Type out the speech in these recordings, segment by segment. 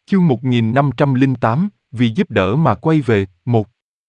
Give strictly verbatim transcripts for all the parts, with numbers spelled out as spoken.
Chương một nghìn năm trăm lẻ tám, vì giúp đỡ mà quay về, một.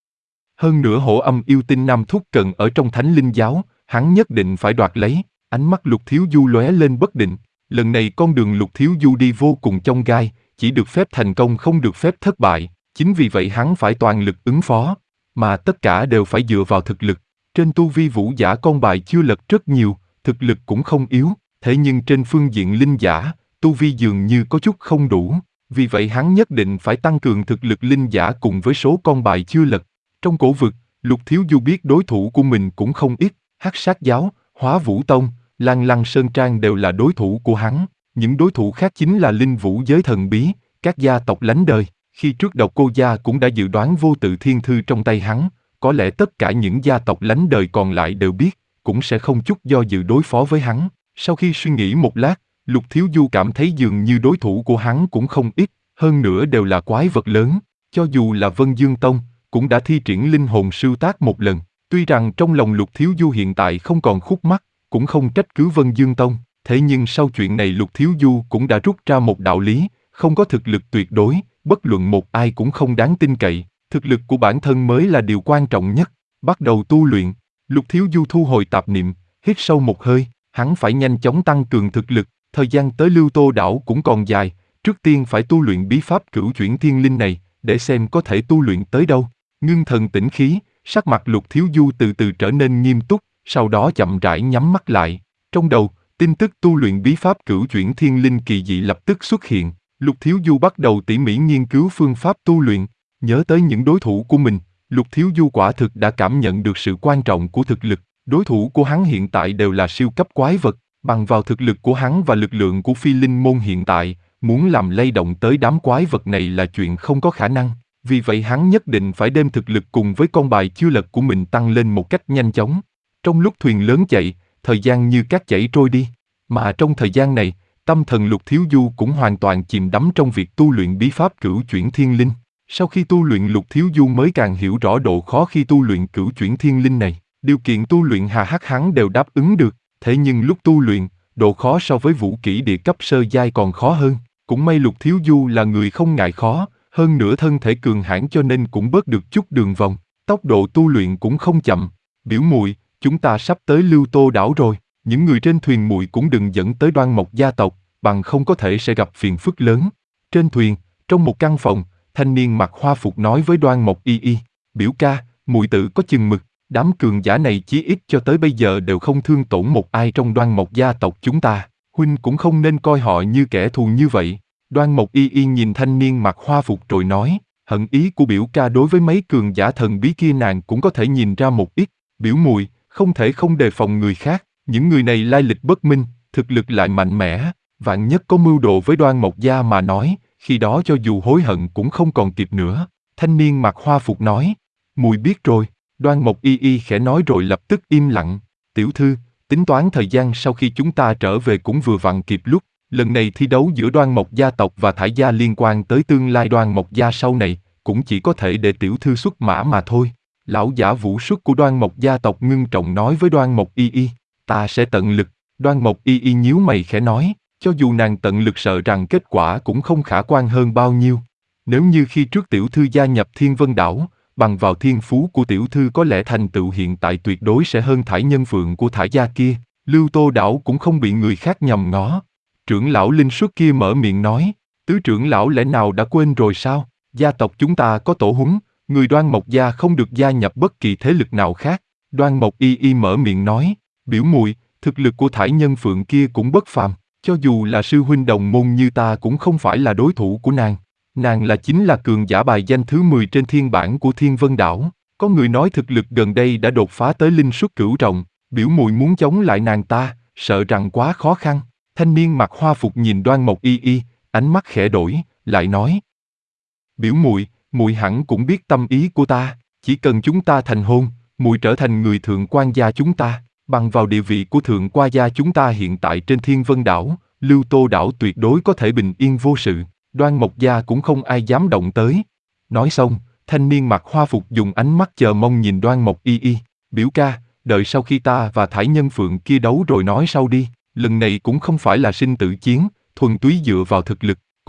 Hơn nữa hổ âm yêu tinh Nam Thúc Cận ở trong Thánh Linh Giáo, hắn nhất định phải đoạt lấy. Ánh mắt Lục Thiếu Du lóe lên bất định. Lần này con đường Lục Thiếu Du đi vô cùng chông gai, chỉ được phép thành công không được phép thất bại. Chính vì vậy hắn phải toàn lực ứng phó, mà tất cả đều phải dựa vào thực lực. Trên tu vi vũ giả con bài chưa lật rất nhiều, thực lực cũng không yếu, thế nhưng trên phương diện linh giả, tu vi dường như có chút không đủ. Vì vậy hắn nhất định phải tăng cường thực lực linh giả cùng với số con bài chưa lật. Trong cổ vực, Lục Thiếu Du biết đối thủ của mình cũng không ít, Hắc Sát Giáo, Hóa Vũ Tông, Lan Lăng Sơn Trang đều là đối thủ của hắn. Những đối thủ khác chính là linh vũ giới thần bí, các gia tộc lánh đời. Khi trước Độc Cô Gia cũng đã dự đoán vô tự thiên thư trong tay hắn, có lẽ tất cả những gia tộc lánh đời còn lại đều biết, cũng sẽ không chút do dự đối phó với hắn. Sau khi suy nghĩ một lát, Lục Thiếu Du cảm thấy dường như đối thủ của hắn cũng không ít, hơn nữa đều là quái vật lớn. Cho dù là Vân Dương Tông, cũng đã thi triển linh hồn sưu tác một lần. Tuy rằng trong lòng Lục Thiếu Du hiện tại không còn khúc mắc, cũng không trách cứ Vân Dương Tông, thế nhưng sau chuyện này Lục Thiếu Du cũng đã rút ra một đạo lý, không có thực lực tuyệt đối, bất luận một ai cũng không đáng tin cậy. Thực lực của bản thân mới là điều quan trọng nhất. Bắt đầu tu luyện, Lục Thiếu Du thu hồi tạp niệm, hít sâu một hơi, hắn phải nhanh chóng tăng cường thực lực. Thời gian tới Lưu Tô đảo cũng còn dài, trước tiên phải tu luyện bí pháp cửu chuyển thiên linh này, để xem có thể tu luyện tới đâu. Ngưng thần tĩnh khí, sắc mặt Lục Thiếu Du từ từ trở nên nghiêm túc, sau đó chậm rãi nhắm mắt lại. Trong đầu, tin tức tu luyện bí pháp cửu chuyển thiên linh kỳ dị lập tức xuất hiện. Lục Thiếu Du bắt đầu tỉ mỉ nghiên cứu phương pháp tu luyện, nhớ tới những đối thủ của mình. Lục Thiếu Du quả thực đã cảm nhận được sự quan trọng của thực lực. Đối thủ của hắn hiện tại đều là siêu cấp quái vật. Bằng vào thực lực của hắn và lực lượng của phi linh môn hiện tại, muốn làm lay động tới đám quái vật này là chuyện không có khả năng. Vì vậy hắn nhất định phải đem thực lực cùng với con bài chưa lật của mình tăng lên một cách nhanh chóng. Trong lúc thuyền lớn chạy, thời gian như cát chảy trôi đi. Mà trong thời gian này, tâm thần Lục Thiếu Du cũng hoàn toàn chìm đắm trong việc tu luyện bí pháp cửu chuyển thiên linh. Sau khi tu luyện Lục Thiếu Du mới càng hiểu rõ độ khó khi tu luyện cửu chuyển thiên linh này. Điều kiện tu luyện hà hắc hắn đều đáp ứng được. Thế nhưng lúc tu luyện, độ khó so với vũ kỹ địa cấp sơ giai còn khó hơn. Cũng may Lục Thiếu Du là người không ngại khó, hơn nữa thân thể cường hãn cho nên cũng bớt được chút đường vòng. Tốc độ tu luyện cũng không chậm. Biểu muội, chúng ta sắp tới Lưu Tô đảo rồi. Những người trên thuyền muội cũng đừng dẫn tới Đoan Mộc gia tộc, bằng không có thể sẽ gặp phiền phức lớn. Trên thuyền, trong một căn phòng, thanh niên mặc hoa phục nói với Đoan Mộc Y Y, biểu ca, muội tự có chừng mực. Đám cường giả này chí ít cho tới bây giờ đều không thương tổn một ai trong Đoan Mộc gia tộc chúng ta. Huynh cũng không nên coi họ như kẻ thù như vậy. Đoan Mộc Y Y nhìn thanh niên mặc hoa phục rồi nói, hận ý của biểu ca đối với mấy cường giả thần bí kia nàng cũng có thể nhìn ra một ít. Biểu muội, không thể không đề phòng người khác. Những người này lai lịch bất minh, thực lực lại mạnh mẽ. Vạn nhất có mưu đồ với Đoan Mộc gia mà nói, khi đó cho dù hối hận cũng không còn kịp nữa. Thanh niên mặc hoa phục nói, muội biết rồi. Đoan Mộc Y Y khẽ nói rồi lập tức im lặng. Tiểu thư, tính toán thời gian sau khi chúng ta trở về cũng vừa vặn kịp lúc. Lần này thi đấu giữa Đoan Mộc gia tộc và Thải gia liên quan tới tương lai Đoan Mộc gia sau này, cũng chỉ có thể để tiểu thư xuất mã mà thôi. Lão giả vũ xuất của Đoan Mộc gia tộc ngưng trọng nói với Đoan Mộc Y Y, ta sẽ tận lực. Đoan Mộc Y Y nhíu mày khẽ nói, cho dù nàng tận lực sợ rằng kết quả cũng không khả quan hơn bao nhiêu. Nếu như khi trước tiểu thư gia nhập Thiên Vân đảo, bằng vào thiên phú của tiểu thư có lẽ thành tựu hiện tại tuyệt đối sẽ hơn Thải nhân phượng của Thải gia kia. Lưu Tô đảo cũng không bị người khác nhòm ngó. Trưởng lão linh xuất kia mở miệng nói, tứ trưởng lão lẽ nào đã quên rồi sao? Gia tộc chúng ta có tổ huấn, người Đoan Mộc gia không được gia nhập bất kỳ thế lực nào khác. Đoan Mộc Y Y mở miệng nói, biểu muội, thực lực của Thải nhân phượng kia cũng bất phàm, cho dù là sư huynh đồng môn như ta cũng không phải là đối thủ của nàng. Nàng là chính là cường giả bài danh thứ mười trên thiên bảng của Thiên Vân đảo. Có người nói thực lực gần đây đã đột phá tới linh xuất cửu trọng, biểu muội muốn chống lại nàng ta, sợ rằng quá khó khăn. Thanh niên mặc hoa phục nhìn Đoan Mộc Y Y, ánh mắt khẽ đổi, lại nói: Biểu muội, muội hẳn cũng biết tâm ý của ta, chỉ cần chúng ta thành hôn, muội trở thành người thượng quan gia chúng ta, bằng vào địa vị của thượng quan gia chúng ta hiện tại trên Thiên Vân đảo, Lưu Tô đảo tuyệt đối có thể bình yên vô sự. Đoan Mộc gia cũng không ai dám động tới. Nói xong, thanh niên mặc hoa phục dùng ánh mắt chờ mong nhìn Đoan Mộc Y Y. Biểu ca, đợi sau khi ta và Thải nhân phượng kia đấu rồi nói sau đi. Lần này cũng không phải là sinh tử chiến, thuần túy dựa vào thực lực.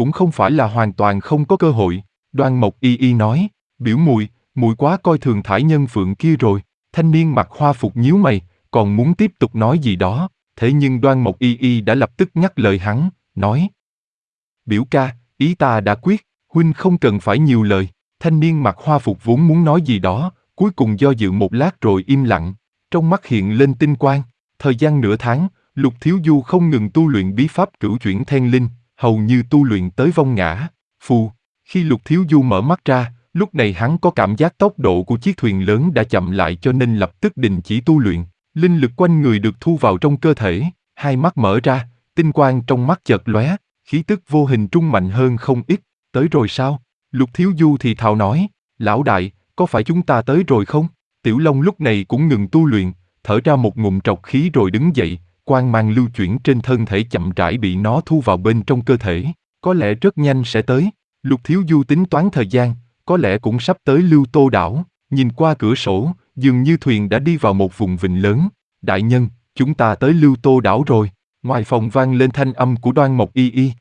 cũng không phải là hoàn toàn không có cơ hội. Đoan Mộc Y Y nói, biểu muội, muội quá coi thường thải nhân phượng kia rồi. Thanh niên mặc hoa phục nhíu mày, còn muốn tiếp tục nói gì đó, thế nhưng Đoan Mộc Y Y đã lập tức ngắt lời hắn, nói. Biểu ca, ý ta đã quyết, huynh không cần phải nhiều lời. Thanh niên mặc hoa phục vốn muốn nói gì đó, cuối cùng do dự một lát rồi im lặng, trong mắt hiện lên tinh quang. Thời gian nửa tháng, Lục Thiếu Du không ngừng tu luyện bí pháp cửu chuyển thiên linh, hầu như tu luyện tới vong ngã. Phù, khi Lục Thiếu Du mở mắt ra, lúc này hắn có cảm giác tốc độ của chiếc thuyền lớn đã chậm lại cho nên lập tức đình chỉ tu luyện. Linh lực quanh người được thu vào trong cơ thể, hai mắt mở ra, tinh quang trong mắt chợt lóe, khí tức vô hình trung mạnh hơn không ít. Tới rồi sao? Lục Thiếu Du thì thào nói, lão đại, có phải chúng ta tới rồi không? Tiểu Long lúc này cũng ngừng tu luyện, thở ra một ngụm trọc khí rồi đứng dậy, quang mang lưu chuyển trên thân thể chậm rãi bị nó thu vào bên trong cơ thể, có lẽ rất nhanh sẽ tới. Lục Thiếu Du tính toán thời gian, có lẽ cũng sắp tới Lưu Tô đảo, nhìn qua cửa sổ, dường như thuyền đã đi vào một vùng vịnh lớn. Đại nhân, chúng ta tới Lưu Tô đảo rồi. Ngoài phòng vang lên thanh âm của Đoan Mộc Y Y.